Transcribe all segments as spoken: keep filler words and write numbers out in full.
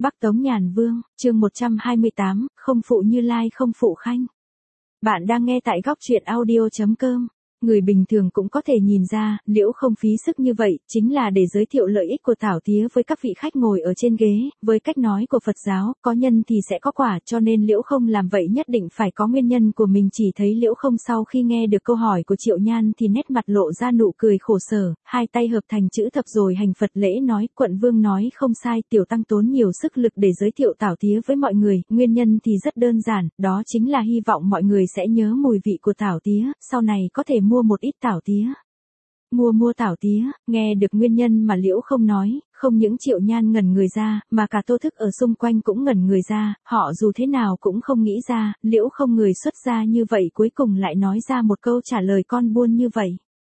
Bắc Tống Nhàn Vương, chương một trăm hai mươi tám, không phụ Như Lai không phụ Khanh. Bạn đang nghe tại góc truyện audio chấm com. Người bình thường cũng có thể nhìn ra, Liễu không phí sức như vậy, chính là để giới thiệu lợi ích của Thảo Tía với các vị khách ngồi ở trên ghế, với cách nói của Phật giáo, có nhân thì sẽ có quả, cho nên Liễu không làm vậy nhất định phải có nguyên nhân của mình. Chỉ thấy Liễu không sau khi nghe được câu hỏi của Triệu Nhan thì nét mặt lộ ra nụ cười khổ sở, hai tay hợp thành chữ thập rồi hành Phật lễ nói, quận vương nói không sai, tiểu tăng tốn nhiều sức lực để giới thiệu Thảo Tía với mọi người, nguyên nhân thì rất đơn giản, đó chính là hy vọng mọi người sẽ nhớ mùi vị của Thảo Tía, sau này có thể mua một ít Thảo Tía. Mua mua Thảo Tía, nghe được nguyên nhân mà Liễu không nói, không những Triệu Nhan ngẩn người ra, mà cả Tô Thức ở xung quanh cũng ngẩn người ra, họ dù thế nào cũng không nghĩ ra, Liễu không người xuất gia như vậy cuối cùng lại nói ra một câu trả lời con buôn như vậy.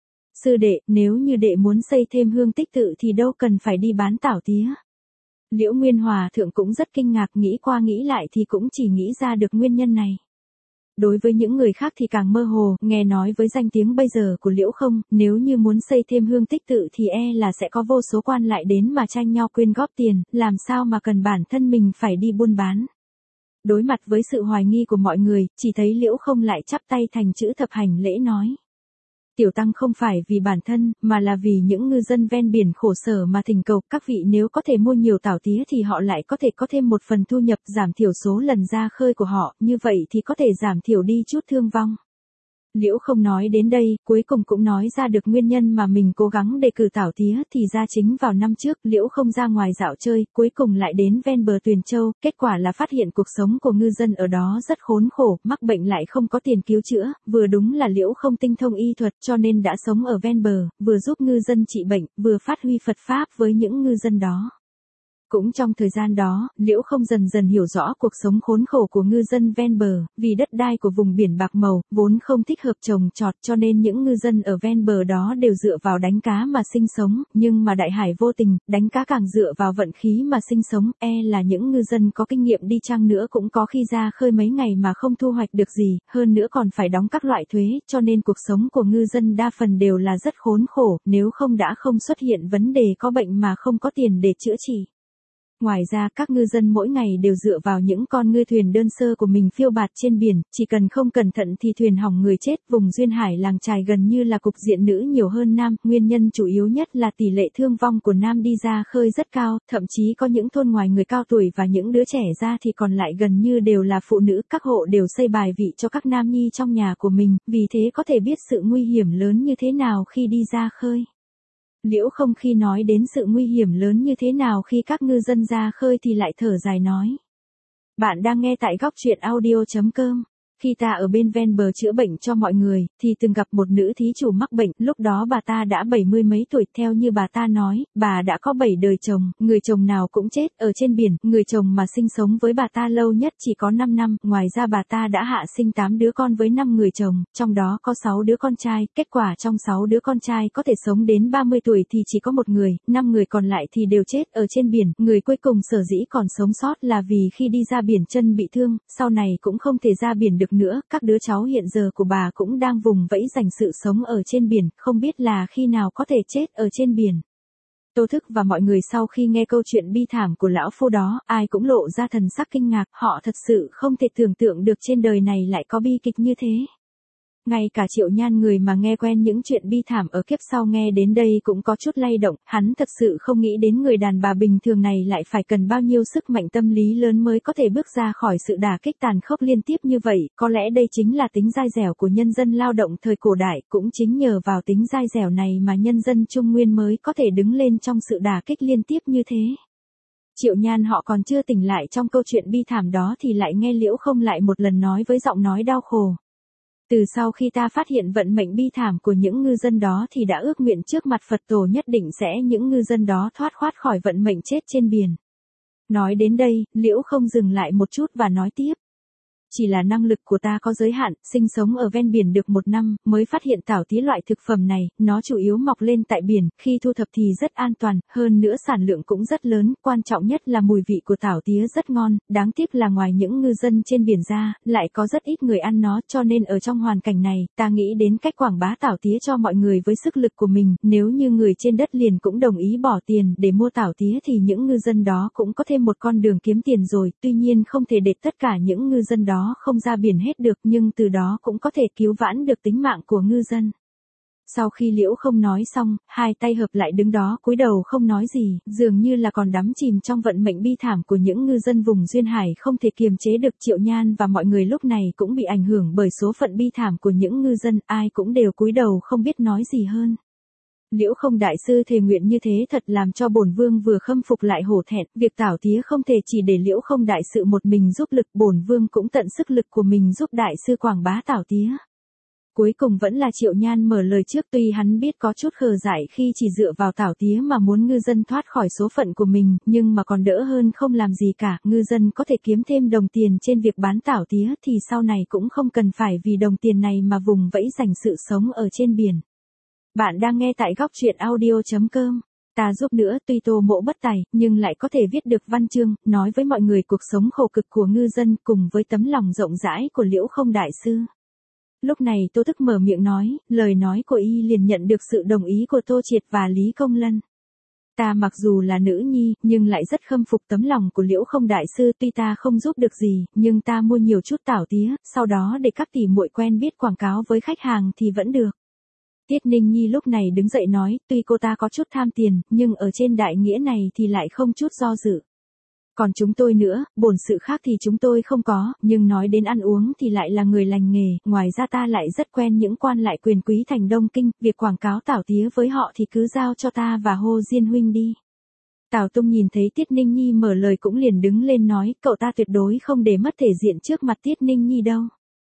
Sư đệ, nếu như đệ muốn xây thêm hương tích tự thì đâu cần phải đi bán Thảo Tía. Liễu Nguyên Hòa thượng cũng rất kinh ngạc, nghĩ qua nghĩ lại thì cũng chỉ nghĩ ra được nguyên nhân này. Đối với những người khác thì càng mơ hồ, nghe nói với danh tiếng bây giờ của Liễu không, nếu như muốn xây thêm hương tích tự thì e là sẽ có vô số quan lại đến mà tranh nhau quyên góp tiền, làm sao mà cần bản thân mình phải đi buôn bán. Đối mặt với sự hoài nghi của mọi người, chỉ thấy Liễu không lại chắp tay thành chữ thập hành lễ nói. Tiểu tăng không phải vì bản thân, mà là vì những ngư dân ven biển khổ sở mà thỉnh cầu, các vị nếu có thể mua nhiều Thảo Tía thì họ lại có thể có thêm một phần thu nhập, giảm thiểu số lần ra khơi của họ, như vậy thì có thể giảm thiểu đi chút thương vong. Liễu không nói đến đây, cuối cùng cũng nói ra được nguyên nhân mà mình cố gắng đề cử Thảo Tía, thì ra chính vào năm trước, Liễu không ra ngoài dạo chơi, cuối cùng lại đến ven bờ Tuyền Châu, kết quả là phát hiện cuộc sống của ngư dân ở đó rất khốn khổ, mắc bệnh lại không có tiền cứu chữa, vừa đúng là Liễu không tinh thông y thuật cho nên đã sống ở ven bờ, vừa giúp ngư dân trị bệnh, vừa phát huy Phật Pháp với những ngư dân đó. Cũng trong thời gian đó, Liễu không dần dần hiểu rõ cuộc sống khốn khổ của ngư dân ven bờ, vì đất đai của vùng biển bạc màu, vốn không thích hợp trồng trọt cho nên những ngư dân ở ven bờ đó đều dựa vào đánh cá mà sinh sống, nhưng mà đại hải vô tình, đánh cá càng dựa vào vận khí mà sinh sống, e là những ngư dân có kinh nghiệm đi chăng nữa cũng có khi ra khơi mấy ngày mà không thu hoạch được gì, hơn nữa còn phải đóng các loại thuế, cho nên cuộc sống của ngư dân đa phần đều là rất khốn khổ, nếu không đã không xuất hiện vấn đề có bệnh mà không có tiền để chữa trị. Ngoài ra các ngư dân mỗi ngày đều dựa vào những con ngư thuyền đơn sơ của mình phiêu bạt trên biển, chỉ cần không cẩn thận thì thuyền hỏng người chết. Vùng duyên hải làng chài gần như là cục diện nữ nhiều hơn nam, nguyên nhân chủ yếu nhất là tỷ lệ thương vong của nam đi ra khơi rất cao, thậm chí có những thôn ngoài người cao tuổi và những đứa trẻ ra thì còn lại gần như đều là phụ nữ, các hộ đều xây bài vị cho các nam nhi trong nhà của mình, vì thế có thể biết sự nguy hiểm lớn như thế nào khi đi ra khơi. Liễu không khi nói đến sự nguy hiểm lớn như thế nào khi các ngư dân ra khơi thì lại thở dài nói. Bạn đang nghe tại góc truyện audio chấm com. Khi ta ở bên ven bờ chữa bệnh cho mọi người, thì từng gặp một nữ thí chủ mắc bệnh, lúc đó bà ta đã bảy mươi mấy tuổi, theo như bà ta nói, bà đã có bảy đời chồng, người chồng nào cũng chết, ở trên biển, người chồng mà sinh sống với bà ta lâu nhất chỉ có năm năm, ngoài ra bà ta đã hạ sinh tám đứa con với năm người chồng, trong đó có sáu đứa con trai, kết quả trong sáu đứa con trai có thể sống đến ba mươi tuổi thì chỉ có một người, năm người còn lại thì đều chết ở trên biển, người cuối cùng sở dĩ còn sống sót là vì khi đi ra biển chân bị thương, sau này cũng không thể ra biển được nữa, các đứa cháu hiện giờ của bà cũng đang vùng vẫy giành sự sống ở trên biển, không biết là khi nào có thể chết ở trên biển. Tô Thức và mọi người sau khi nghe câu chuyện bi thảm của lão phu đó, ai cũng lộ ra thần sắc kinh ngạc, họ thật sự không thể tưởng tượng được trên đời này lại có bi kịch như thế. Ngay cả Triệu Nhan người mà nghe quen những chuyện bi thảm ở kiếp sau nghe đến đây cũng có chút lay động, hắn thật sự không nghĩ đến người đàn bà bình thường này lại phải cần bao nhiêu sức mạnh tâm lý lớn mới có thể bước ra khỏi sự đả kích tàn khốc liên tiếp như vậy, có lẽ đây chính là tính dai dẻo của nhân dân lao động thời cổ đại, cũng chính nhờ vào tính dai dẻo này mà nhân dân Trung Nguyên mới có thể đứng lên trong sự đả kích liên tiếp như thế. Triệu Nhan họ còn chưa tỉnh lại trong câu chuyện bi thảm đó thì lại nghe Liễu không lại một lần nói với giọng nói đau khổ. Từ sau khi ta phát hiện vận mệnh bi thảm của những ngư dân đó thì đã ước nguyện trước mặt Phật tổ nhất định sẽ những ngư dân đó thoát khoát khỏi vận mệnh chết trên biển. Nói đến đây, Liễu không dừng lại một chút và nói tiếp. Chỉ là năng lực của ta có giới hạn, sinh sống ở ven biển được một năm, mới phát hiện tảo tía loại thực phẩm này, nó chủ yếu mọc lên tại biển, khi thu thập thì rất an toàn, hơn nữa sản lượng cũng rất lớn, quan trọng nhất là mùi vị của tảo tía rất ngon, đáng tiếc là ngoài những ngư dân trên biển ra, lại có rất ít người ăn nó, cho nên ở trong hoàn cảnh này, ta nghĩ đến cách quảng bá tảo tía cho mọi người với sức lực của mình, nếu như người trên đất liền cũng đồng ý bỏ tiền để mua tảo tía thì những ngư dân đó cũng có thêm một con đường kiếm tiền rồi, tuy nhiên không thể để tất cả những ngư dân đó không ra biển hết được, nhưng từ đó cũng có thể cứu vãn được tính mạng của ngư dân. Sau khi Liễu Không nói xong, hai tay hợp lại đứng đó cúi đầu không nói gì, dường như là còn đắm chìm trong vận mệnh bi thảm của những ngư dân vùng duyên hải không thể kiềm chế được. Triệu Nhan và mọi người lúc này cũng bị ảnh hưởng bởi số phận bi thảm của những ngư dân, ai cũng đều cúi đầu không biết nói gì hơn. Liễu Không đại sư thề nguyện như thế thật làm cho bổn vương vừa khâm phục lại hổ thẹn, việc tảo tía không thể chỉ để Liễu Không đại sư một mình giúp lực, bổn vương cũng tận sức lực của mình giúp đại sư quảng bá tảo tía. Cuối cùng vẫn là Triệu Nhan mở lời trước, tuy hắn biết có chút khờ dại khi chỉ dựa vào tảo tía mà muốn ngư dân thoát khỏi số phận của mình, nhưng mà còn đỡ hơn không làm gì cả, ngư dân có thể kiếm thêm đồng tiền trên việc bán tảo tía thì sau này cũng không cần phải vì đồng tiền này mà vùng vẫy giành sự sống ở trên biển. Bạn đang nghe tại góc truyện audio chấm com. Ta giúp nữa, tuy Tô Mỗ bất tài, nhưng lại có thể viết được văn chương, nói với mọi người cuộc sống khổ cực của ngư dân cùng với tấm lòng rộng rãi của Liễu Không đại sư. Lúc này Tô Thức mở miệng nói, lời nói của y liền nhận được sự đồng ý của Tô Triệt và Lý Công Lân. Ta mặc dù là nữ nhi, nhưng lại rất khâm phục tấm lòng của Liễu Không đại sư, tuy ta không giúp được gì, nhưng ta mua nhiều chút tảo tía, sau đó để các tỷ muội quen biết quảng cáo với khách hàng thì vẫn được. Tiết Ninh Nhi lúc này đứng dậy nói, tuy cô ta có chút tham tiền, nhưng ở trên đại nghĩa này thì lại không chút do dự. Còn chúng tôi nữa, bổn sự khác thì chúng tôi không có, nhưng nói đến ăn uống thì lại là người lành nghề, ngoài ra ta lại rất quen những quan lại quyền quý thành Đông Kinh, việc quảng cáo tảo tía với họ thì cứ giao cho ta và Hồ Diên huynh đi. Tào Tung nhìn thấy Tiết Ninh Nhi mở lời cũng liền đứng lên nói, cậu ta tuyệt đối không để mất thể diện trước mặt Tiết Ninh Nhi đâu.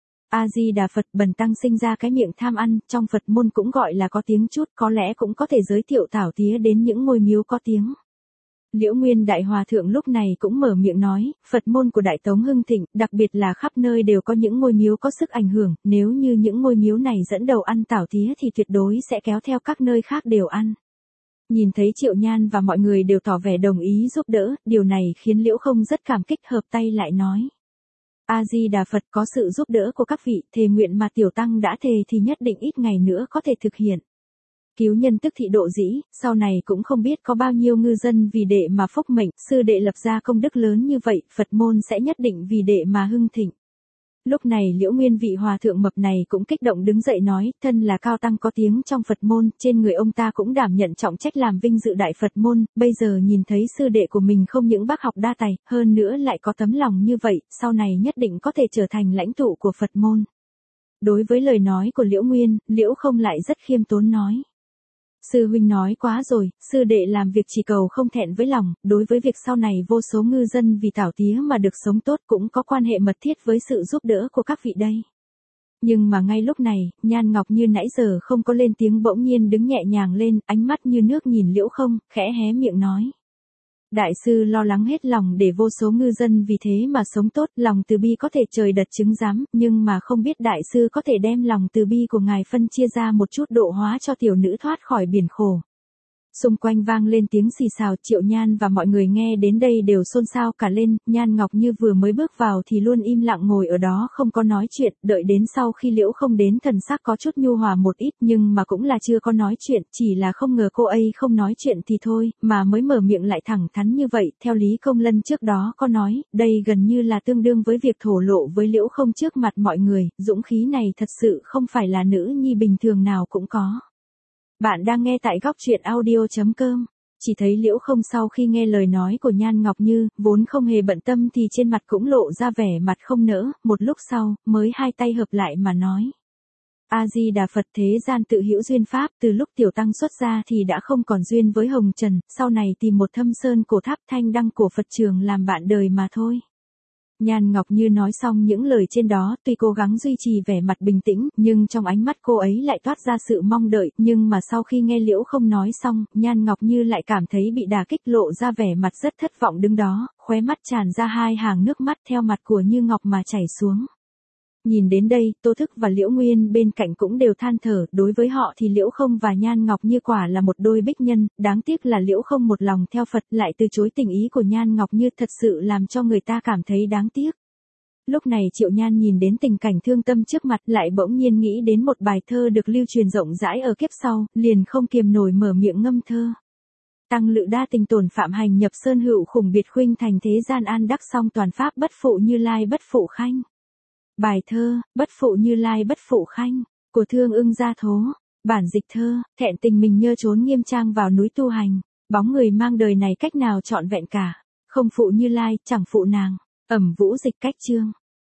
A-di-đà Phật, bần tăng sinh ra cái miệng tham ăn, trong Phật môn cũng gọi là có tiếng chút, có lẽ cũng có thể giới thiệu tảo tía đến những ngôi miếu có tiếng. Liễu Nguyên Đại Hòa Thượng lúc này cũng mở miệng nói, Phật môn của Đại Tống hưng thịnh, đặc biệt là khắp nơi đều có những ngôi miếu có sức ảnh hưởng, nếu như những ngôi miếu này dẫn đầu ăn tảo tía thì tuyệt đối sẽ kéo theo các nơi khác đều ăn. Nhìn thấy Triệu Nhan và mọi người đều tỏ vẻ đồng ý giúp đỡ, điều này khiến Liễu Không rất cảm kích, hợp tay lại nói. A-di-đà Phật, có sự giúp đỡ của các vị, thề nguyện mà tiểu tăng đã thề thì nhất định ít ngày nữa có thể thực hiện. Cứu nhân tức thị độ dĩ, sau này cũng không biết có bao nhiêu ngư dân vì đệ mà phúc mệnh, sư đệ lập ra công đức lớn như vậy, Phật môn sẽ nhất định vì đệ mà hưng thịnh. Lúc này Liễu Nguyên vị hòa thượng mập này cũng kích động đứng dậy nói, thân là cao tăng có tiếng trong Phật môn, trên người ông ta cũng đảm nhận trọng trách làm vinh dự đại Phật môn, bây giờ nhìn thấy sư đệ của mình không những bác học đa tài, hơn nữa lại có tấm lòng như vậy, sau này nhất định có thể trở thành lãnh tụ của Phật môn. Đối với lời nói của Liễu Nguyên, Liễu Không lại rất khiêm tốn nói. Sư huynh nói quá rồi, sư đệ làm việc chỉ cầu không thẹn với lòng, đối với việc sau này vô số ngư dân vì tảo tía mà được sống tốt cũng có quan hệ mật thiết với sự giúp đỡ của các vị đây. Nhưng mà ngay lúc này, Nhan Ngọc Như nãy giờ không có lên tiếng bỗng nhiên đứng nhẹ nhàng lên, ánh mắt như nước nhìn Liễu Không, khẽ hé miệng nói. Đại sư lo lắng hết lòng để vô số ngư dân vì thế mà sống tốt, lòng từ bi có thể trời đất chứng giám, nhưng mà không biết đại sư có thể đem lòng từ bi của ngài phân chia ra một chút độ hóa cho tiểu nữ thoát khỏi biển khổ. Xung quanh vang lên tiếng xì xào, Triệu Nhan và mọi người nghe đến đây đều xôn xao cả lên, Nhan Ngọc Như vừa mới bước vào thì luôn im lặng ngồi ở đó không có nói chuyện, đợi đến sau khi Liễu Không đến thần sắc có chút nhu hòa một ít nhưng mà cũng là chưa có nói chuyện, chỉ là không ngờ cô ấy không nói chuyện thì thôi, mà mới mở miệng lại thẳng thắn như vậy, theo Lý Công Lân trước đó có nói, đây gần như là tương đương với việc thổ lộ với Liễu Không trước mặt mọi người, dũng khí này thật sự không phải là nữ nhi bình thường nào cũng có. Bạn đang nghe tại góc truyện audio chấm com. Chỉ thấy Liễu Không sau khi nghe lời nói của Nhan Ngọc Như, vốn không hề bận tâm thì trên mặt cũng lộ ra vẻ mặt không nỡ, một lúc sau, mới hai tay hợp lại mà nói. A-di-đà Phật, thế gian tự hữu duyên pháp, từ lúc tiểu tăng xuất gia thì đã không còn duyên với hồng trần, sau này tìm một thâm sơn cổ tháp thanh đăng của Phật trường làm bạn đời mà thôi. Nhan Ngọc Như nói xong những lời trên đó, tuy cố gắng duy trì vẻ mặt bình tĩnh, nhưng trong ánh mắt cô ấy lại toát ra sự mong đợi, nhưng mà sau khi nghe Liễu Không nói xong, Nhan Ngọc Như lại cảm thấy bị đả kích, lộ ra vẻ mặt rất thất vọng đứng đó, khóe mắt tràn ra hai hàng nước mắt theo mặt của Như Ngọc mà chảy xuống. Nhìn đến đây, Tô Thức và Liễu Nguyên bên cạnh cũng đều than thở, đối với họ thì Liễu Không và Nhan Ngọc Như quả là một đôi bích nhân, đáng tiếc là Liễu Không một lòng theo Phật lại từ chối tình ý của Nhan Ngọc Như, thật sự làm cho người ta cảm thấy đáng tiếc. Lúc này Triệu Nhan nhìn đến tình cảnh thương tâm trước mặt lại bỗng nhiên nghĩ đến một bài thơ được lưu truyền rộng rãi ở kiếp sau, liền không kiềm nổi mở miệng ngâm thơ. Tăng lự đa tình tổn phạm hành nhập sơn hữu khủng biệt khuynh thành thế gian an đắc song toàn pháp bất phụ Như Lai bất phụ khanh. Bài thơ, bất phụ Như Lai bất phụ khanh, của Thương Ưng Gia Thố. Bản dịch thơ, thẹn tình mình nhơ trốn nghiêm trang vào núi tu hành. Bóng người mang đời này cách nào trọn vẹn cả. Không phụ Như Lai, chẳng phụ nàng. Ẩm Vũ dịch cách chương.